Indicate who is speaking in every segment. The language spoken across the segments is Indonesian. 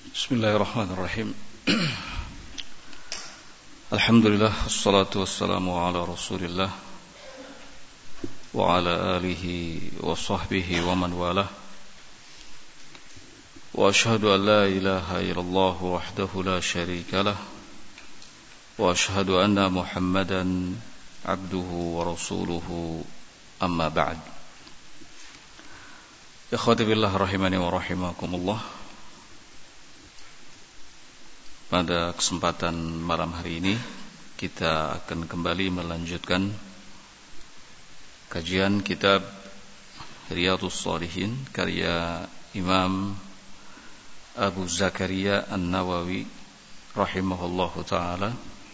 Speaker 1: Bismillahirrahmanirrahim. Alhamdulillah, wassalatu wassalamu ala Rasulillah wa ala alihi wa sahbihi wa man walah. Wa ashhadu an la ilaha illallah wahdahu la syarika lah wa ashhadu anna Muhammadan abduhu wa rasuluhu, amma ba'd. Ikhwati billah rahimani wa rahimakumullah. Pada kesempatan malam hari ini kita akan kembali melanjutkan kajian kitab Riyadhus Shalihin karya Imam Abu Zakaria An-Nawawi rahimahullahu ta'ala.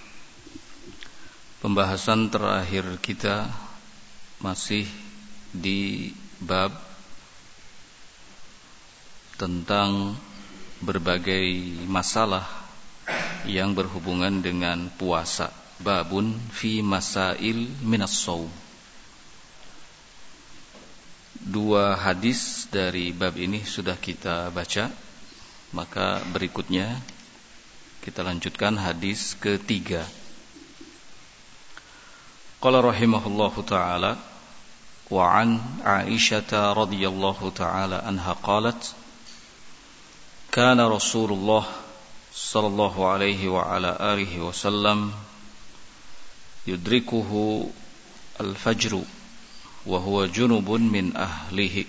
Speaker 1: Pembahasan terakhir kita masih di bab tentang berbagai masalah yang berhubungan dengan puasa. Babun fi masail minas shaum. Dua hadis dari bab ini sudah kita baca, maka berikutnya kita lanjutkan hadis ketiga. Qala rahimahullahu ta'ala wa an Aisyah radhiyallahu ta'ala anha qalat kana Rasulullah sallallahu alaihi wa ala alihi wasallam yudrikuhu al-fajru wa huwa junubun min ahlihi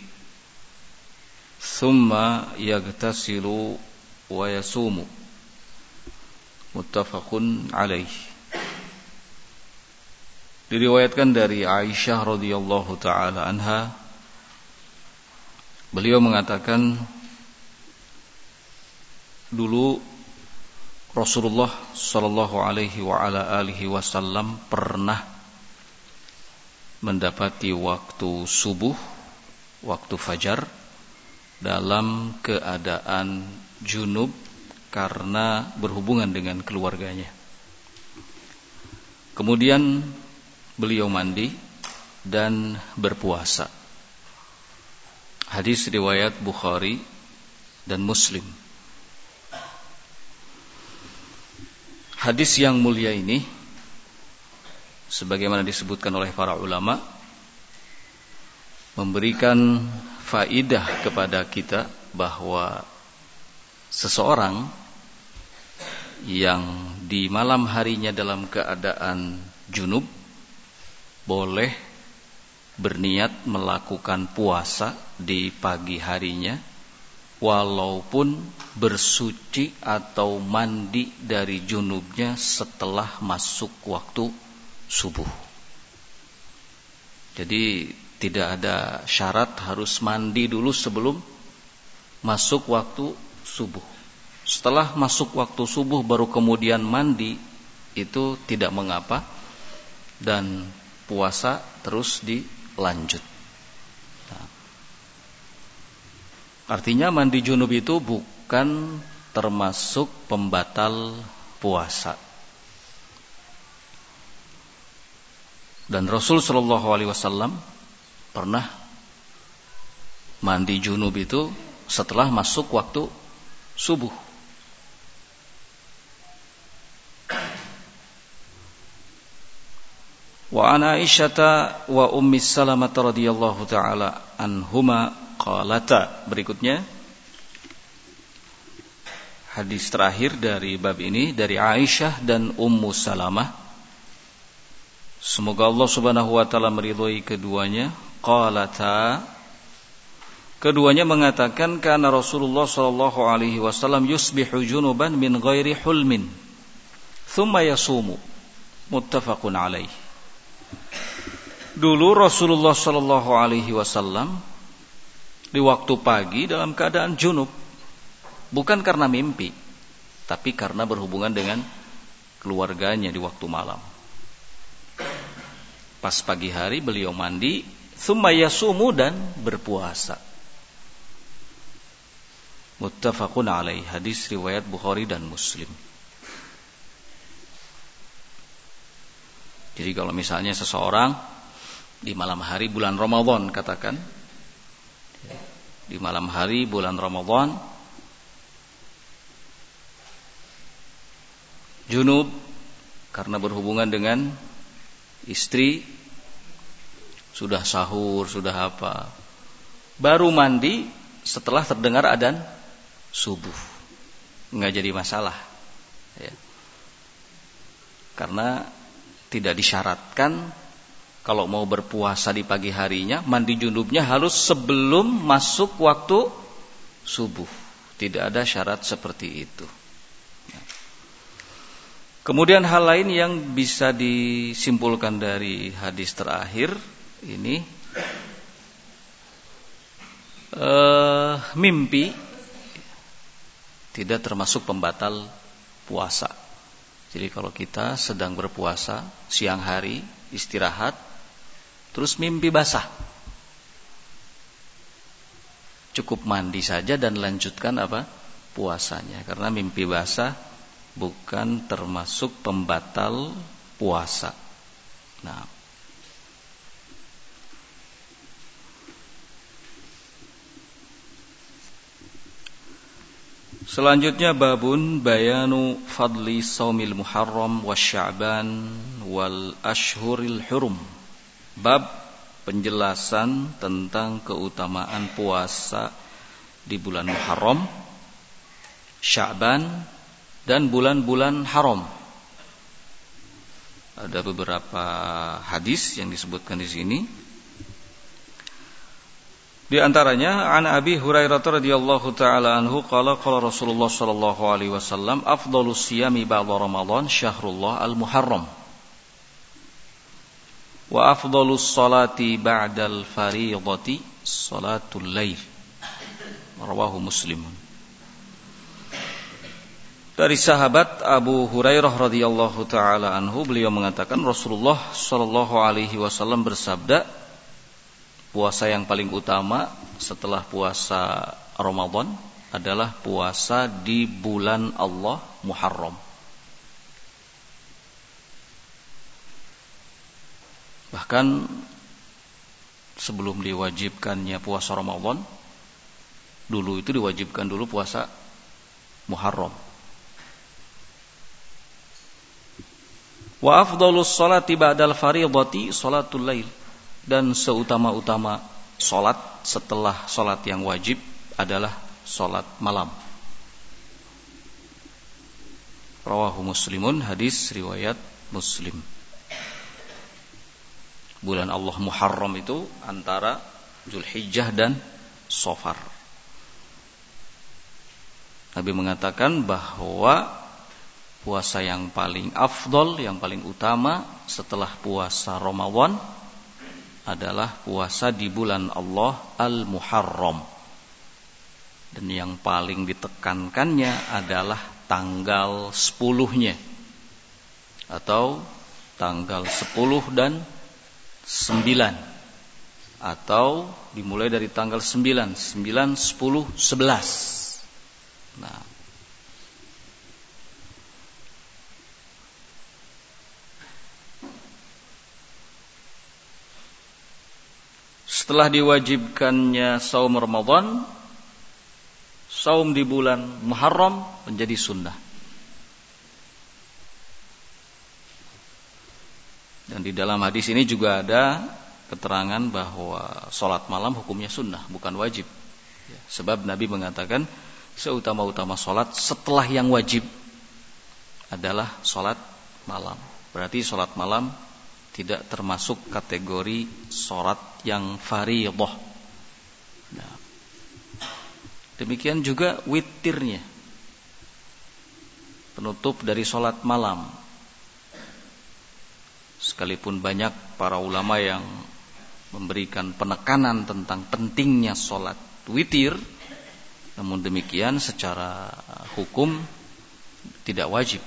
Speaker 1: thumma yagtasilu wa yasumu, muttafaqun alaih. Diriwayatkan dari Aisyah radhiyallahu taala anha, beliau mengatakan, dulu Rasulullah sallallahu alaihi wa ala alihi wasallam pernah mendapati waktu subuh, waktu fajar, dalam keadaan junub karena berhubungan dengan keluarganya. Kemudian beliau mandi dan berpuasa. Hadis riwayat Bukhari dan Muslim. Hadis yang mulia ini, sebagaimana disebutkan oleh para ulama, memberikan faidah kepada kita bahwa seseorang yang di malam harinya dalam keadaan junub boleh berniat melakukan puasa di pagi harinya, walaupun bersuci atau mandi dari junubnya setelah masuk waktu subuh. Jadi tidak ada syarat harus mandi dulu sebelum masuk waktu subuh. Setelah masuk waktu subuh baru kemudian mandi, itu tidak mengapa, dan puasa terus dilanjut. Artinya mandi junub itu bukan termasuk pembatal puasa. Dan Rasul sallallahu alaihi wasallam pernah mandi junub itu setelah masuk waktu subuh. Wa an Aisyah wa Ummi Salamah radhiyallahu taala anhuma qalata. Berikutnya hadis terakhir dari bab ini dari Aisyah dan Ummu Salamah, semoga Allah subhanahu wa ta'ala meridhai keduanya. Qalata, keduanya mengatakan, kana Rasulullah sallallahu alaihi wasallam yusbihu junuban min ghairi hulmin thumma yasumu, muttafaqun alaih. Dulu Rasulullah sallallahu alaihi wasallam di waktu pagi dalam keadaan junub, bukan karena mimpi, tapi karena berhubungan dengan keluarganya di waktu malam. Pas pagi hari beliau mandi, tsumma yasumu, dan berpuasa. Muttafaqun alaih. Hadis riwayat Bukhari dan Muslim. Jadi kalau misalnya seseorang di malam hari bulan Ramadan, katakan di malam hari bulan Ramadan junub karena berhubungan dengan istri, sudah sahur, sudah apa, baru mandi setelah terdengar adzan subuh, nggak jadi masalah ya. Karena tidak disyaratkan kalau mau berpuasa di pagi harinya mandi junubnya harus sebelum masuk waktu subuh, tidak ada syarat seperti itu. Kemudian hal lain yang bisa disimpulkan dari hadis terakhir ini, mimpi tidak termasuk pembatal puasa. Jadi kalau kita sedang berpuasa siang hari istirahat, terus mimpi basah, cukup mandi saja dan lanjutkan puasanya, karena mimpi basah bukan termasuk pembatal puasa. Nah, selanjutnya babun bayanu fadli saumil muharram wasya'ban wal ashhuril hurum. Bab penjelasan tentang keutamaan puasa di bulan Muharram, Sya'ban dan bulan-bulan haram. Ada beberapa hadis yang disebutkan di sini. Di antaranya an Abi Hurairah radhiyallahu taala anhu qala qala Rasulullah sallallahu alaihi wasallam afdhalus siyami ba'da Ramadan syahrullah al-Muharram wa afdhalus salati ba'dal fariidati salatul lail. Rawahu Muslimun. Dari sahabat Abu Hurairah radhiyallahu taala anhu, beliau mengatakan Rasulullah sallallahu alaihi wasallam bersabda, puasa yang paling utama setelah puasa Ramadan adalah puasa di bulan Allah Muharram. Bahkan sebelum diwajibkannya puasa Ramadan, dulu itu diwajibkan dulu puasa Muharram. Wa afdhalus salati ba'dal fariidati salatul lail. Dan seutama-utama salat setelah salat yang wajib adalah salat malam. Rawahu Muslimun, hadis riwayat Muslim. Bulan Allah Muharram itu antara Zulhijjah dan Safar. Nabi mengatakan bahwa puasa yang paling afdol, yang paling utama setelah puasa Ramadan adalah puasa di bulan Allah Al-Muharram. Dan yang paling ditekankannya adalah tanggal 10-nya atau tanggal 10 dan 9, atau dimulai dari tanggal 9, 10, 11. Nah, setelah diwajibkannya saum Ramadan, saum di bulan Muharram menjadi sunnah. Dan di dalam hadis ini juga ada keterangan bahwa salat malam hukumnya sunnah, bukan wajib. Sebab Nabi mengatakan seutama-utama salat setelah yang wajib adalah salat malam. Berarti salat malam tidak termasuk kategori salat yang fardhiyah. Nah, demikian juga witirnya, penutup dari salat malam. Sekalipun banyak para ulama yang memberikan penekanan tentang pentingnya salat witir, namun demikian secara hukum tidak wajib.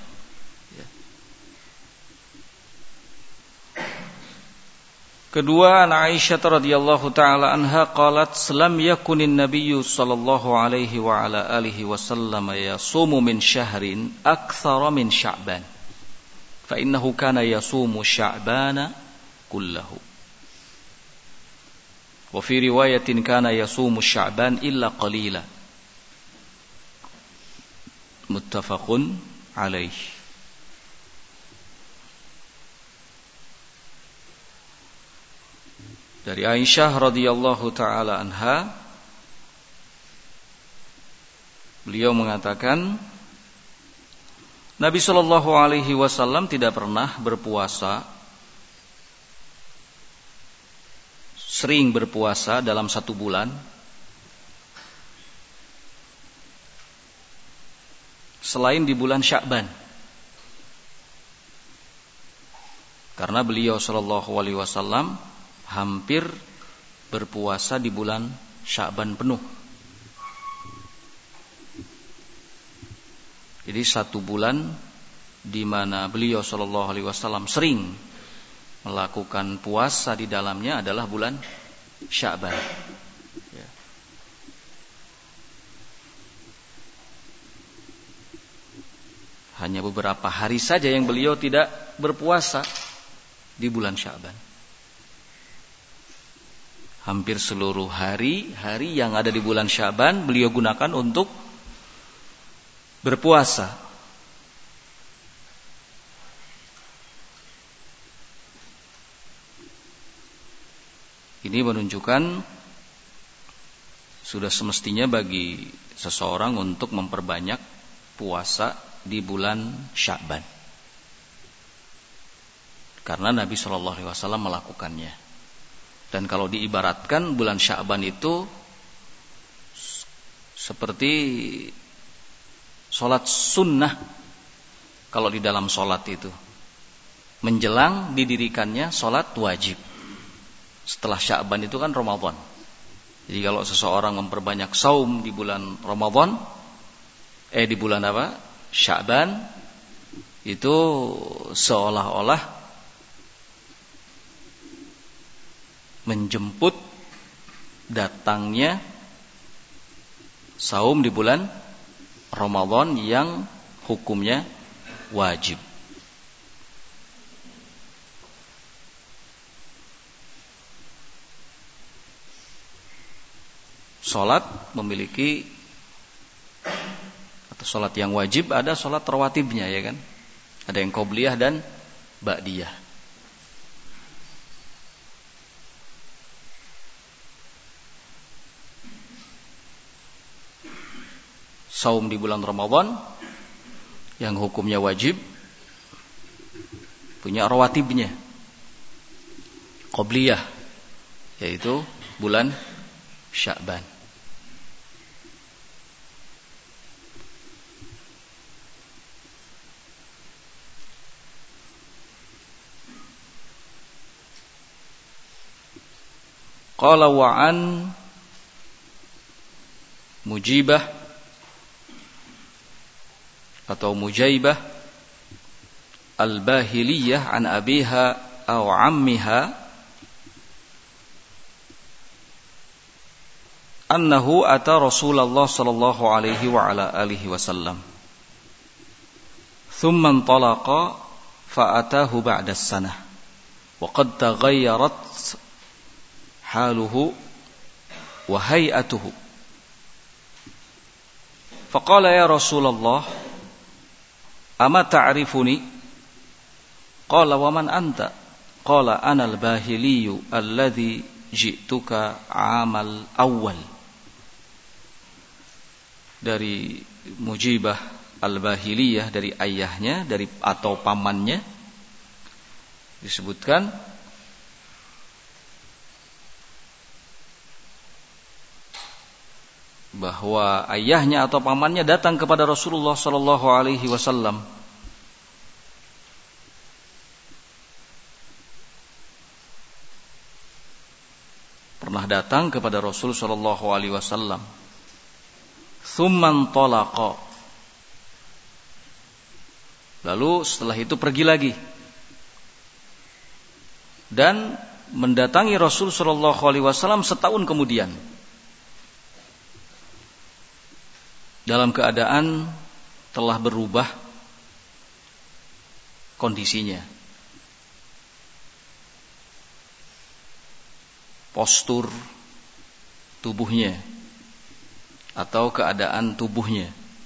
Speaker 1: Kedua, an Aisyah radhiyallahu taala anha qalat lam yakunin nabiyyu sallallahu alaihi wa ala alihi wasallam yasumu min syahrin aktsara min Sya'ban fa innahu kana yasumu Sya'bana kullahu wa fi riwayatin kana yasumu Sya'ban illa qalila. Muttafaqun alaih. Dari Aisyah radhiyallahu taala anha, beliau mengatakan Nabi sallallahu alaihi wasallam tidak pernah berpuasa, sering berpuasa dalam satu bulan selain di bulan Sya'ban. Karena beliau sallallahu alaihi wasallam hampir berpuasa di bulan Sya'ban penuh. Jadi satu bulan di mana beliau sallallahu alaihi wasallam sering melakukan puasa di dalamnya adalah bulan Sya'ban. Ya. Hanya beberapa hari saja yang beliau tidak berpuasa di bulan Sya'ban. Hampir seluruh hari yang ada di bulan Sya'ban beliau gunakan untuk berpuasa. Ini menunjukkan sudah semestinya bagi seseorang untuk memperbanyak puasa di bulan Sya'ban. Karena Nabi sallallahu alaihi wasallam melakukannya. Dan kalau diibaratkan bulan Sya'ban itu seperti sholat sunnah. Kalau di dalam sholat itu menjelang didirikannya sholat wajib. Setelah Sya'ban itu kan Ramadan. Jadi kalau seseorang memperbanyak saum di bulan Ramadan, di bulan apa? Sya'ban, itu seolah-olah menjemput datangnya saum di bulan Ramadan yang hukumnya wajib. Salat memiliki, atau salat yang wajib ada salat rawatibnya, ya kan? Ada yang qobliyah dan ba'diyah. Saum di bulan Ramadan yang hukumnya wajib punya rawatibnya, qobliyah, yaitu bulan Sya'ban. Qala wa an Mujibah atau Mujaibah al-Bahiliyah an abiha aw ammiha annahu ata Rasulullah sallallahu alaihi wa ala alihi wasallam thumma intalaqa fa atahu ba'da as-sanah wa qad taghayyarat haluhu wa hay'atuhu faqala ya Rasulullah ama ta'rifuni qala wa man anta qala ana al-bahiliyu alladhi ji'tuka amal awal. Dari Mujibah al-Bahiliyah, dari ayahnya, dari atau pamannya disebutkan bahwa ayahnya atau pamannya datang kepada Rasulullah sallallahu alaihi wasallam pernah datang kepada Rasul sallallahu alaihi wasallam. Tsumman talaqa. Lalu setelah itu pergi lagi dan mendatangi Rasul sallallahu alaihi wasallam setahun kemudian dalam keadaan telah berubah kondisinya, postur tubuhnya atau keadaan tubuhnya.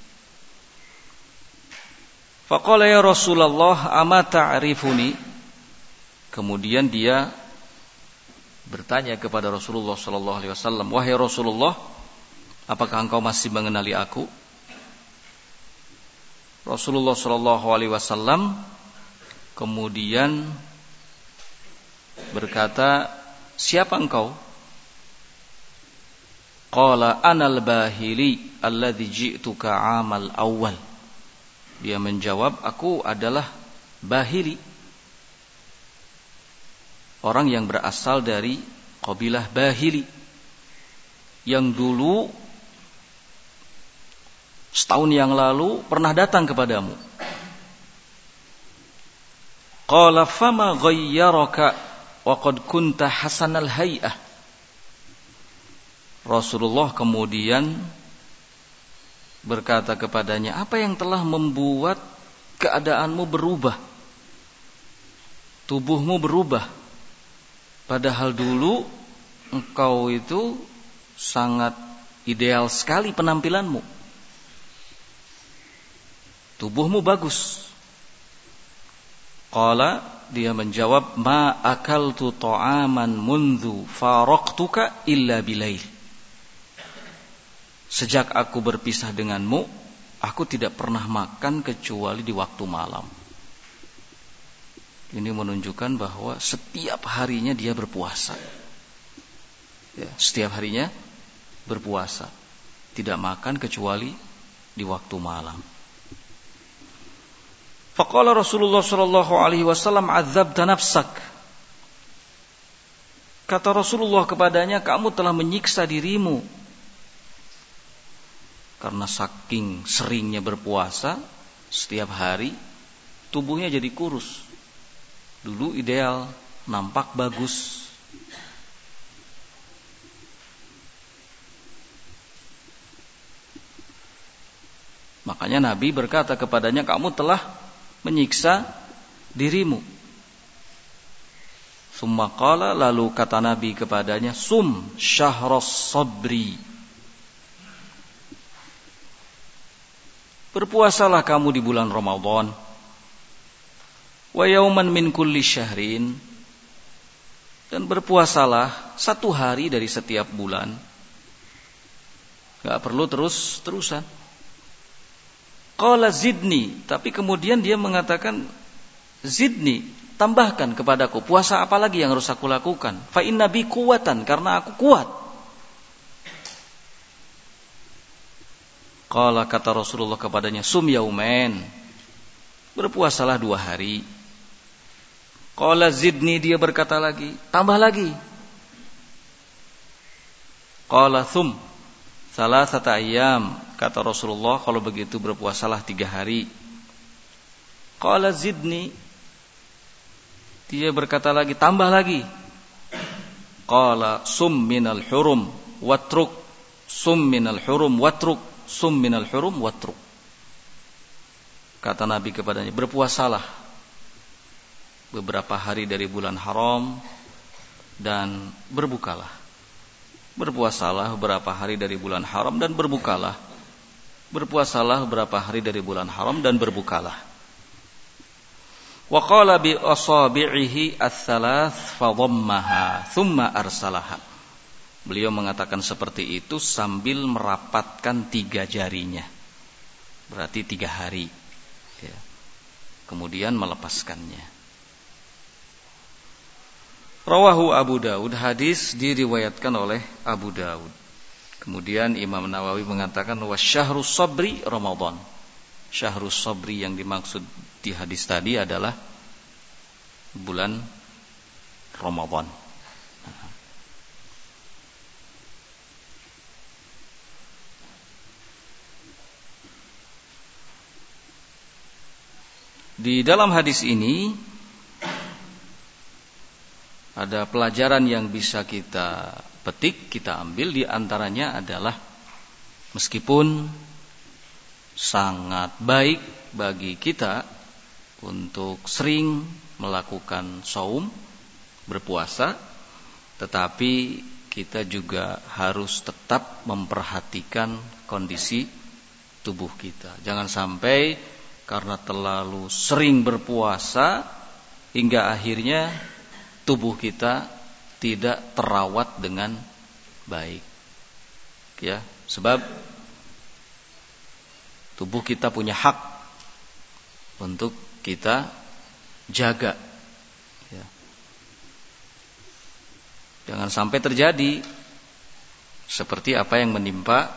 Speaker 1: Faqala ya Rasulullah ama ta'rifuni. Kemudian dia bertanya kepada Rasulullah sallallahu alaihi wasallam, "Wahai Rasulullah, apakah engkau masih mengenali aku?" Rasulullah sallallahu alaihi wasallam kemudian berkata, "Siapa engkau?" Qala anal bahili alladhi ji'tuka amal awal. Dia menjawab, aku adalah Bahili, orang yang berasal dari kabilah Bahili, yang dulu setahun yang lalu pernah datang kepadamu. Qala fama ghayyaraka wa qad kunta hasanal hay'ah. Rasulullah kemudian berkata kepadanya, apa yang telah membuat keadaanmu berubah, tubuhmu berubah, padahal dulu engkau itu sangat ideal sekali penampilanmu, tubuhmu bagus. Qala, dia menjawab, ma akaltu ta'aman mundhu faraqtuka illa bilail. Sejak aku berpisah denganmu, aku tidak pernah makan kecuali di waktu malam. Ini menunjukkan bahwa setiap harinya dia berpuasa. Ya, setiap harinya berpuasa, tidak makan kecuali di waktu malam. Faqala Rasulullah sallallahu alaihi wasallam, "Adzabta nafsak." Kata Rasulullah kepadanya, kamu telah menyiksa dirimu. Karena saking seringnya berpuasa setiap hari, tubuhnya jadi kurus. Dulu ideal, nampak bagus. Makanya Nabi berkata kepadanya, kamu telah menyiksa dirimu. Summa qala, lalu kata Nabi kepadanya, sum syahras sabri. Berpuasalah kamu di bulan Ramadan. Wa yauman min kulli syahrin. Dan berpuasalah satu hari dari setiap bulan. Gak perlu terus-terusan. Qala zidni, tapi kemudian dia mengatakan zidni, tambahkan kepadaku, puasa apa lagi yang harus aku lakukan? Fa inna bi quwwatan, karena aku kuat. Qala, kata Rasulullah kepadanya, sum yaumen, berpuasalah 2 hari. Qala zidni, dia berkata lagi, tambah lagi. Qala thum salasata ayyam, kata Rasulullah, kalau begitu berpuasalah 3 hari. Qala zidni, dia berkata lagi, tambah lagi. Qala sum minal hurum watruk, sum minal hurum watruk, sum minal hurum watruk. Kata Nabi kepadanya, berpuasalah beberapa hari dari bulan haram dan berbukalah. Berpuasalah beberapa hari dari bulan haram dan berbukalah. Berpuasalah beberapa hari dari bulan haram dan berbukalah. Wa qala bi asabi'ihi ats-tsalath fa dhammaha thumma arsalaha. Beliau mengatakan seperti itu sambil merapatkan 3 jarinya. Berarti 3 hari. Ya. Kemudian melepaskannya. Rawahu Abu Daud, hadis diriwayatkan oleh Abu Daud. Kemudian Imam Nawawi mengatakan wasyahrus sabri Ramadan. Syahrus sabri yang dimaksud di hadis tadi adalah bulan Ramadan. Di dalam hadis ini ada pelajaran yang bisa kita petik, kita ambil. Di antaranya adalah meskipun sangat baik bagi kita untuk sering melakukan shaum, berpuasa, tetapi kita juga harus tetap memperhatikan kondisi tubuh kita. Jangan sampai karena terlalu sering berpuasa hingga akhirnya tubuh kita tidak terawat dengan baik. Ya, sebab tubuh kita punya hak untuk kita jaga. Ya. Jangan sampai terjadi seperti apa yang menimpa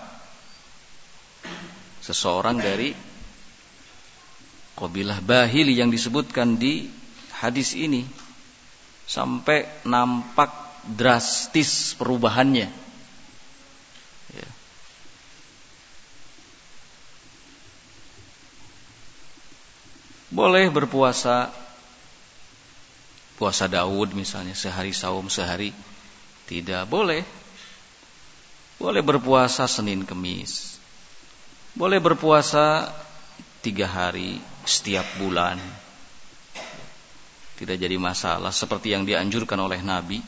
Speaker 1: seseorang dari Qabilah Bahili yang disebutkan di hadis ini, sampai nampak drastis perubahannya. Ya. Boleh berpuasa, puasa Daud misalnya, sehari saum sehari tidak boleh. Boleh berpuasa Senin Kemis, boleh berpuasa 3 hari setiap bulan, tidak jadi masalah seperti yang dianjurkan oleh Nabi.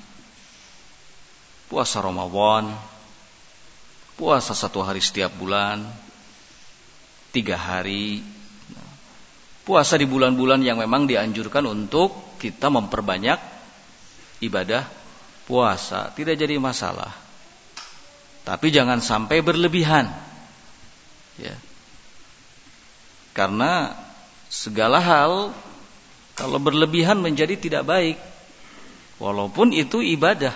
Speaker 1: Puasa Ramadan, puasa 1 hari setiap bulan, 3 hari. Puasa di bulan-bulan yang memang dianjurkan untuk kita memperbanyak ibadah puasa, tidak jadi masalah. Tapi jangan sampai berlebihan. Ya. Karena segala hal kalau berlebihan menjadi tidak baik, walaupun itu ibadah.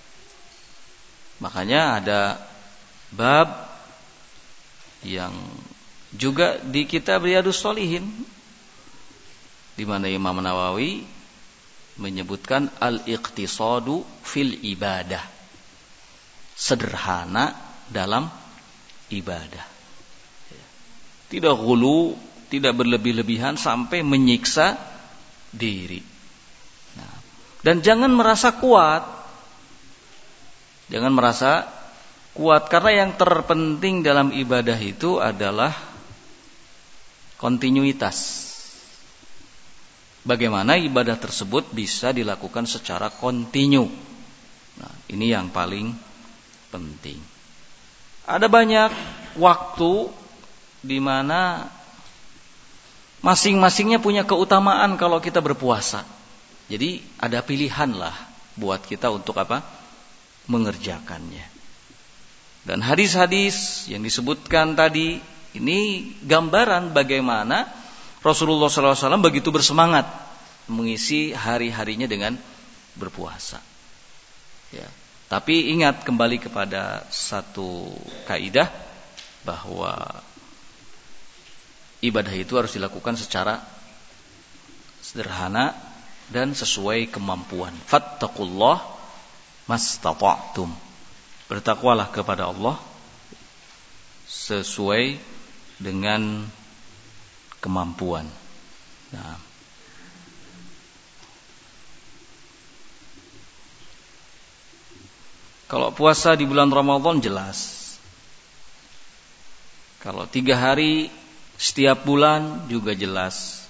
Speaker 1: Makanya ada bab yang juga di kitab Riyadhus Shalihin, di mana Imam Nawawi menyebutkan al-iqtisadu fil ibadah, sederhana dalam ibadah. Tidak ghulu, tidak berlebih-lebihan sampai menyiksa diri. Nah, dan jangan merasa kuat. Jangan merasa kuat, karena yang terpenting dalam ibadah itu adalah kontinuitas. Bagaimana ibadah tersebut bisa dilakukan secara kontinu. Nah, ini yang paling penting. Ada banyak waktu di mana masing-masingnya punya keutamaan kalau kita berpuasa. Jadi ada pilihan lah buat kita untuk apa? Mengerjakannya. Dan hadis-hadis yang disebutkan tadi ini gambaran bagaimana Rasulullah SAW begitu bersemangat mengisi hari-harinya dengan berpuasa. Ya. Tapi ingat kembali kepada satu kaidah bahwa ibadah itu harus dilakukan secara sederhana dan sesuai kemampuan. Fattaqullah mastata'tum. Bertakwalah kepada Allah sesuai dengan kemampuan. Nah, kalau puasa di bulan Ramadan jelas. Kalau 3 hari setiap bulan juga jelas.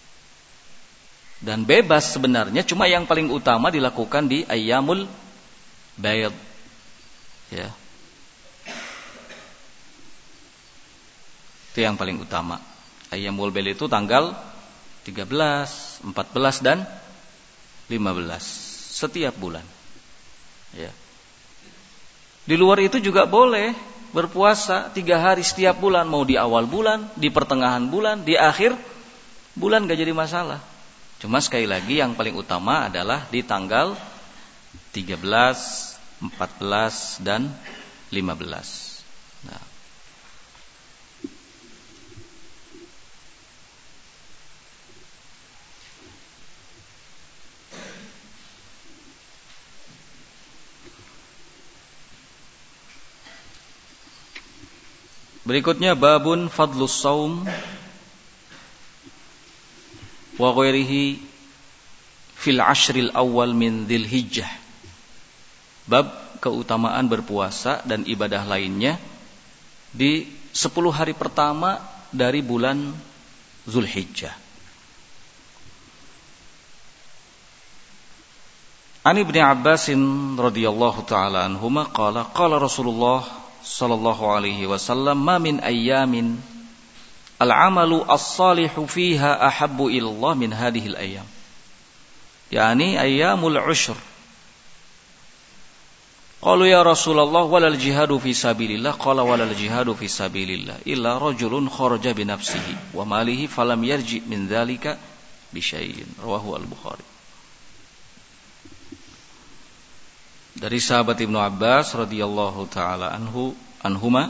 Speaker 1: Dan bebas sebenarnya, cuma yang paling utama dilakukan di ayyamul bayd. Ya. Itu yang paling utama. Ayyamul bayd itu tanggal 13, 14 dan 15 setiap bulan. Ya. Di luar itu juga boleh berpuasa 3 hari setiap bulan, mau di awal bulan, di pertengahan bulan, di akhir bulan, gak jadi masalah. Cuma sekali lagi yang paling utama adalah di tanggal 13, 14 dan 15. Nah. Berikutnya babun fadlus saum wa ghairihi fil ashril awal min dzilhijjah. Bab keutamaan berpuasa dan ibadah lainnya di 10 hari pertama dari bulan Zulhijjah. An Ibnu Abbas radhiyallahu taala anhuma qala qala Rasulullah sallallahu alaihi wasallam ma min ayyamin al-amalu as-salihu fiha ahabbu ilallah min hadhil ayyam. Yani ayyamul ushr. Qalu ya Rasulullah walal jihadu fi sabilillah. Qala walal jihadu fi sabilillah illa rajulun kharaja bi nafsihi wa malihi falam yarji min dzalika bi syai'in. Rawahu al-Bukhari. Dari sahabat Ibnu Abbas radhiyallahu taala anhuma,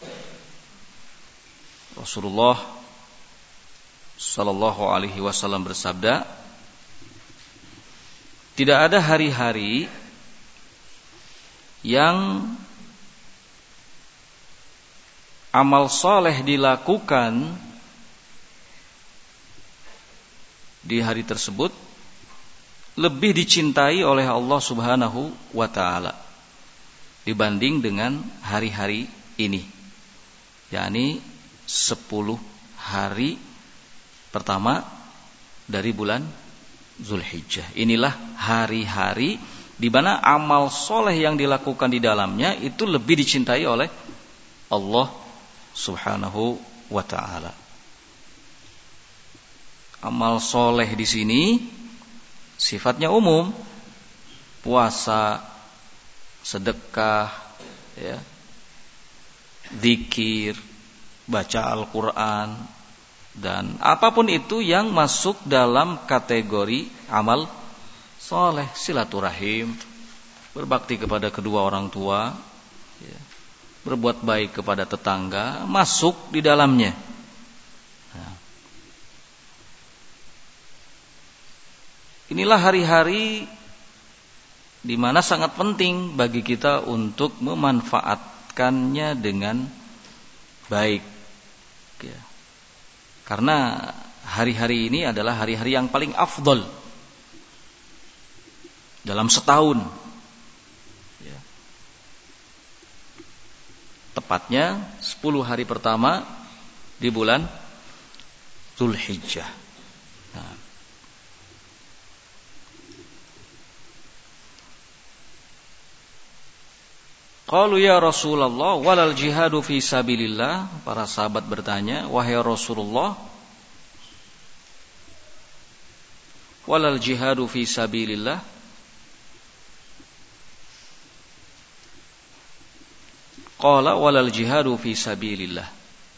Speaker 1: Rasulullah sallallahu alaihi wasallam bersabda, tidak ada hari-hari yang amal soleh dilakukan di hari tersebut lebih dicintai oleh Allah Subhanahu wa ta'ala dibanding dengan hari-hari ini, yakni 10 hari pertama dari bulan Zulhijjah. Inilah hari-hari di mana amal soleh yang dilakukan di dalamnya itu lebih dicintai oleh Allah Subhanahu wa ta'ala. Amal soleh di sini sifatnya umum, puasa, sedekah, ya, zikir, baca Al-Quran, dan apapun itu yang masuk dalam kategori amal soleh, silaturahim, berbakti kepada kedua orang tua, ya, berbuat baik kepada tetangga, masuk di dalamnya. Inilah hari-hari di mana sangat penting bagi kita untuk memanfaatkannya dengan baik, ya. Karena hari-hari ini adalah hari-hari yang paling afdol dalam setahun, ya. Tepatnya 10 hari pertama di bulan Zulhijjah. Nah, qalu ya Rasulullah walal jihadu fi sabilillah. Para sahabat bertanya, wahai Rasulullah, walal jihadu fi sabilillah, qala walal jihadu fi sabilillah.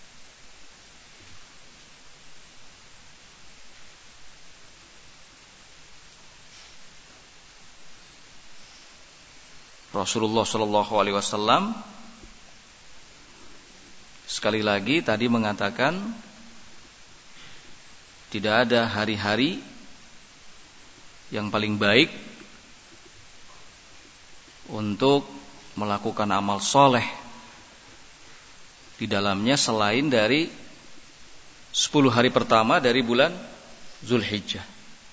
Speaker 1: Rasulullah sallallahu alaihi wasallam sekali lagi tadi mengatakan tidak ada hari-hari yang paling baik untuk melakukan amal soleh di dalamnya selain dari 10 hari pertama dari bulan Zulhijjah.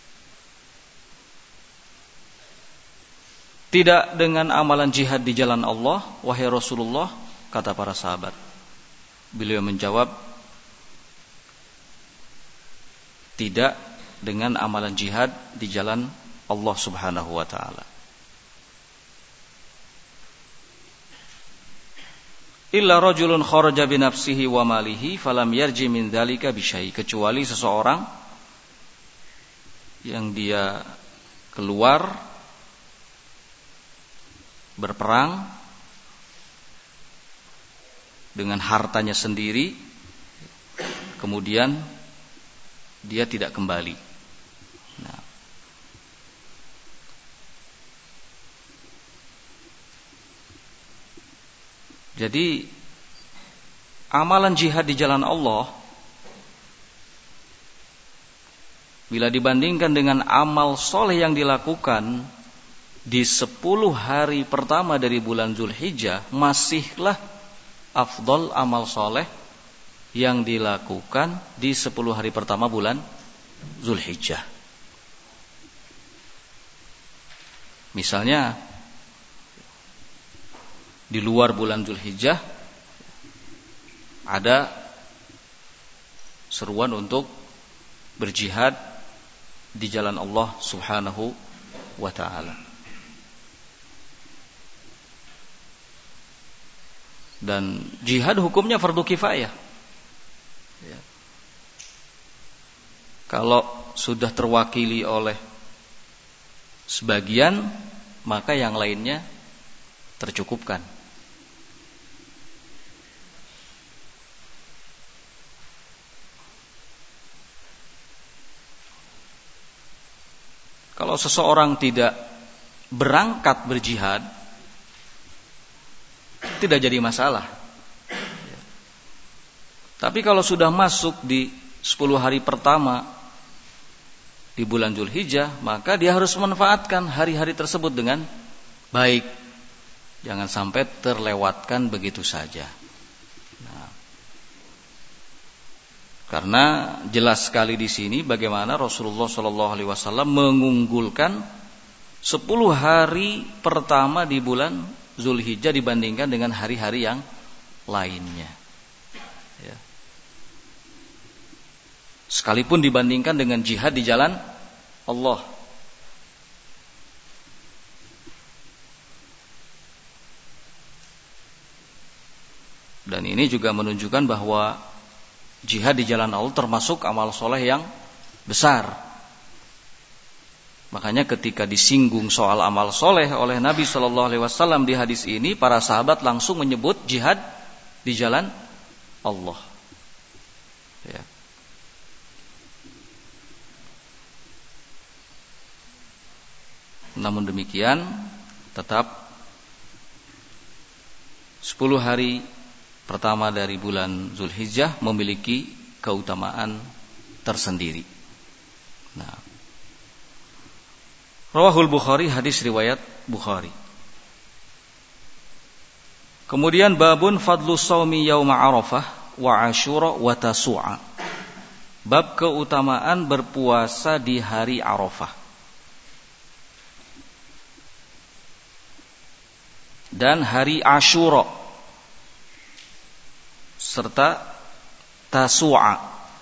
Speaker 1: Tidak dengan amalan jihad di jalan Allah, wahai Rasulullah, kata para sahabat. Beliau menjawab, tidak dengan amalan jihad di jalan Allah Subhanahu wa ta'ala. Illa rajulun kharaja bi nafsihi wa malihi falam yarji min dzalika bi syai'. Kecuali seseorang yang dia keluar berperang dengan hartanya sendiri, kemudian dia tidak kembali. Nah, jadi amalan jihad di jalan Allah bila dibandingkan dengan amal soleh yang dilakukan di 10 hari pertama dari bulan Zulhijjah, masihlah afdol amal soleh yang dilakukan di 10 hari pertama bulan Zulhijjah. Misalnya di luar bulan Zulhijjah ada seruan untuk berjihad di jalan Allah Subhanahu wa ta'ala. Dan jihad hukumnya fardu kifayah, ya. Kalau sudah terwakili oleh sebagian, maka yang lainnya tercukupkan. Kalau seseorang tidak berangkat berjihad, tidak jadi masalah. Tapi kalau sudah masuk di 10 hari pertama di bulan Zulhijjah, maka dia harus memanfaatkan hari-hari tersebut dengan baik. Jangan sampai terlewatkan begitu saja. Nah, karena jelas sekali di sini bagaimana Rasulullah SAW mengunggulkan 10 hari pertama di bulan Zulhijjah dibandingkan dengan hari-hari yang lainnya. Ya. Sekalipun dibandingkan dengan jihad di jalan Allah. Dan ini juga menunjukkan bahwa jihad di jalan Allah termasuk amal soleh yang besar. Makanya ketika disinggung soal amal soleh oleh Nabi SAW di hadis ini, para sahabat langsung menyebut jihad di jalan Allah. Ya. Namun demikian, tetap 10 hari pertama dari bulan Zulhijjah memiliki keutamaan tersendiri. Nah, Rawahul Bukhari, hadis riwayat Bukhari. Kemudian babun fadlu shaumi yauma Arafah wa Asyura wa Tasu'a. Bab keutamaan berpuasa di hari Arafah dan hari Asyura serta Tasu'a.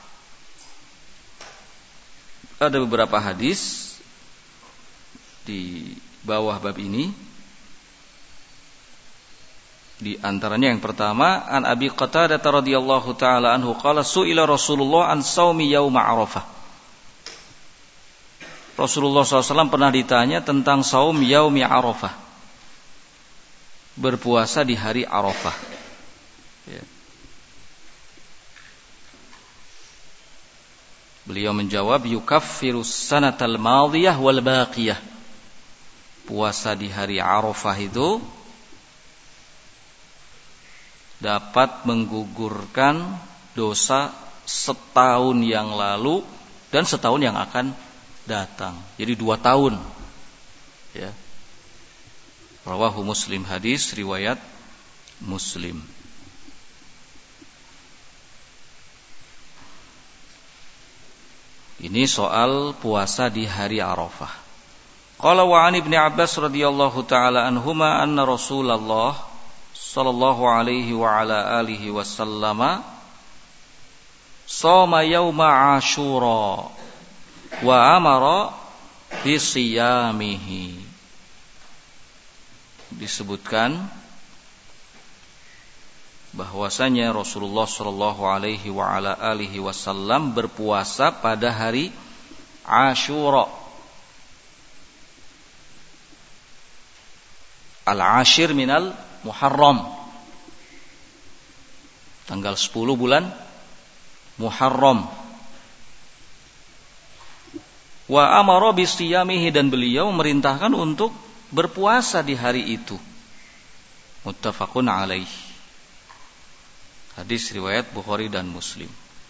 Speaker 1: Ada beberapa hadis di bawah bab ini. Di antaranya yang pertama, an Abi Qatadah radhiyallahu taala anhu qala su'ila Rasulullah an shaumi yauma Arafah. Rasulullah SAW pernah ditanya tentang saum yaumi Arafah, berpuasa di hari Arafah. Ya. Beliau menjawab, yukaffirus sanatal madiyah wal baqiyah. Puasa di hari Arafah itu dapat menggugurkan dosa setahun yang lalu dan setahun yang akan datang. Jadi 2 tahun. Ya. Rawahu Muslim, hadis riwayat Muslim. Ini soal puasa di hari Arafah. Qala wa 'an Ibnu Abbas radhiyallahu taala anhuma anna Rasulullah sallallahu alaihi wa ala alihi wasallama shoma yauma Asyura wa amara bi siyamihi. Disebutkan bahwasanya Rasulullah sallallahu alaihi wa ala alihi wasallam berpuasa pada hari Asyura. Al-Ashir minal Muharram, tanggal 10 bulan Muharram. Wa amara bisiyamihi, dan beliau merintahkan untuk berpuasa di hari itu. Muttafaqun alaih. Hadis riwayat Bukhari dan Muslim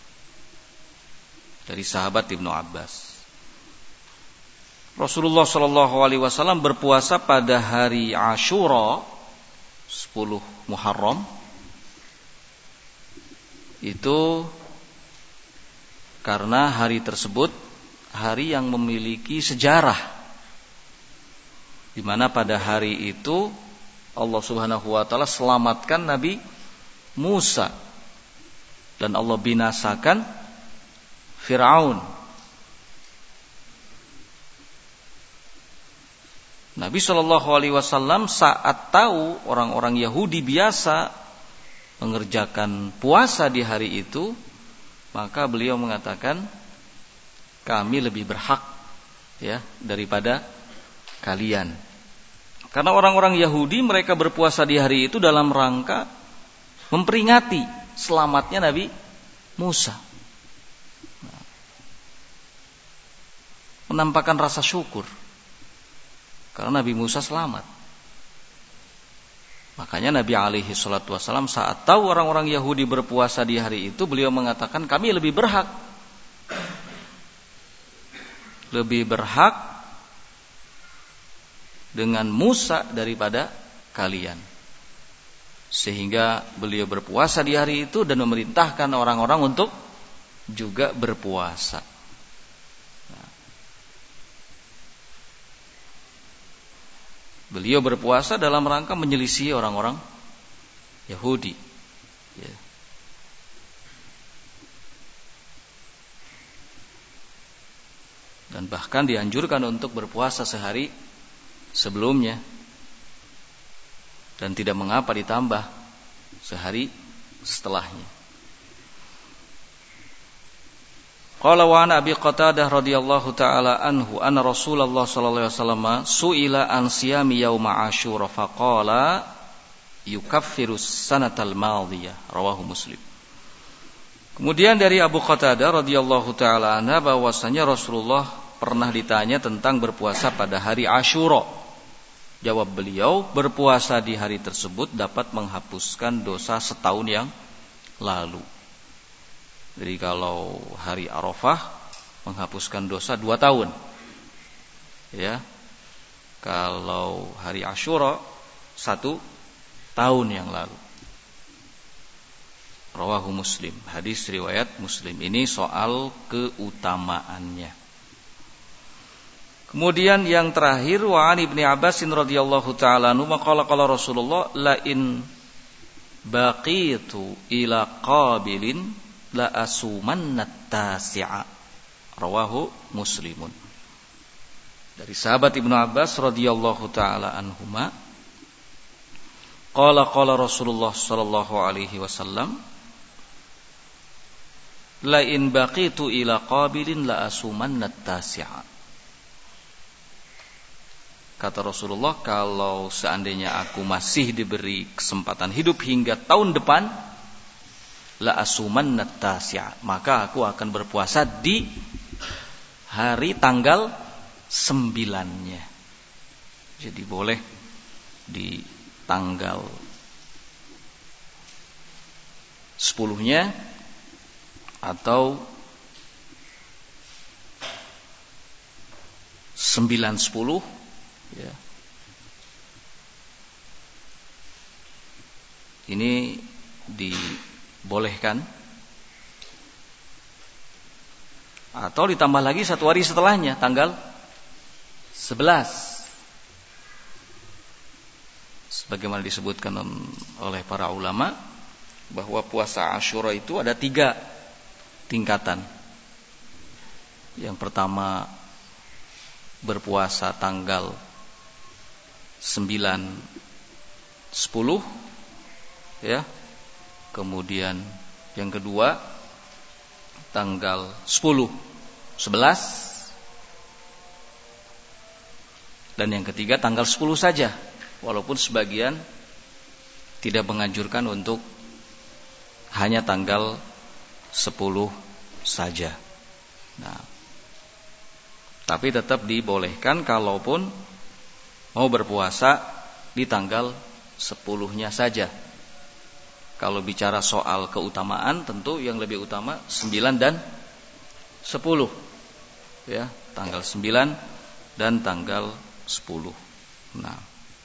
Speaker 1: dari sahabat Ibnu Abbas. Rasulullah SAW berpuasa pada hari Asyura 10 Muharram. Itu karena hari tersebut hari yang memiliki sejarah, di mana pada hari itu Allah Subhanahu wa taala selamatkan Nabi Musa dan Allah binasakan Fir'aun. Nabi SAW saat tahu orang-orang Yahudi biasa mengerjakan puasa di hari itu, maka beliau mengatakan, kami lebih berhak ya daripada kalian. Karena orang-orang Yahudi mereka berpuasa di hari itu dalam rangka memperingati selamatnya Nabi Musa. Menampakkan rasa syukur karena Nabi Musa selamat. Makanya Nabi alaihi salatu wasallam saat tahu orang-orang Yahudi berpuasa di hari itu, beliau mengatakan kami lebih berhak dengan Musa daripada kalian. Sehingga beliau berpuasa di hari itu dan memerintahkan orang-orang untuk juga berpuasa. Beliau berpuasa dalam rangka menyelisih orang-orang Yahudi. Ya. Dan bahkan dianjurkan untuk berpuasa sehari sebelumnya. Dan tidak mengapa ditambah sehari setelahnya. Qala wa an Abi Qatadah radhiyallahu taala anhu anna Rasulullah sallallahu alaihi wasallam su'ila an siyami yauma Asyura faqala yukaffiru sanatal madhiyah rawahu Muslim. Kemudian dari Abu Qatadah radhiyallahu taala anha bahwasanya Rasulullah pernah ditanya tentang berpuasa pada hari Asyura. Jawab beliau, berpuasa di hari tersebut dapat menghapuskan dosa setahun yang lalu. Jadi kalau hari Arafah menghapuskan dosa 2 tahun. Ya. Kalau hari Asyura 1 tahun yang lalu. Rawahu Muslim. Hadis riwayat Muslim. Ini soal keutamaannya. Kemudian yang terakhir wa an Ibnu Abbas radhiyallahu taala anhu qala Rasulullah la in baqitu ila qabilin la asumanna tasi'a rawahu Muslimun. Dari sahabat Ibnu Abbas radhiyallahu taala anhuma qala Rasulullah sallallahu alaihi wasallam la in baqitu ila qabilin la asumanna tasi'a. Kata Rasulullah, kalau seandainya aku masih diberi kesempatan hidup hingga tahun depan, la asumanna tasi'a, maka aku akan berpuasa di hari tanggal 9-nya. Jadi boleh di tanggal 10-nya atau 9-10 ya. Ini dibolehkan. Atau ditambah lagi 1 hari setelahnya, tanggal 11. Sebagaimana disebutkan oleh para ulama bahwa puasa Asyura itu ada 3 tingkatan. Yang pertama berpuasa tanggal 9, 10 ya. Kemudian yang kedua tanggal 10, 11 dan yang ketiga tanggal 10 saja. Walaupun sebagian tidak menganjurkan untuk hanya tanggal 10 saja. Nah, tapi tetap dibolehkan kalaupun mau berpuasa di tanggal 10-nya saja. Kalau bicara soal keutamaan, tentu yang lebih utama 9 dan 10. Ya, tanggal 9 dan tanggal 10. Nah,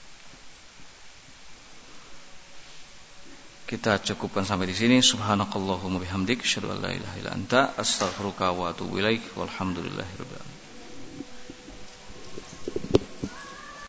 Speaker 1: kita cukupkan sampai di sini. Subhanakallahumma bihamdik, asyhadu an la ilaha illa anta, astaghfiruka wa atubu ilaik. Walhamdulillahirabbil alamin.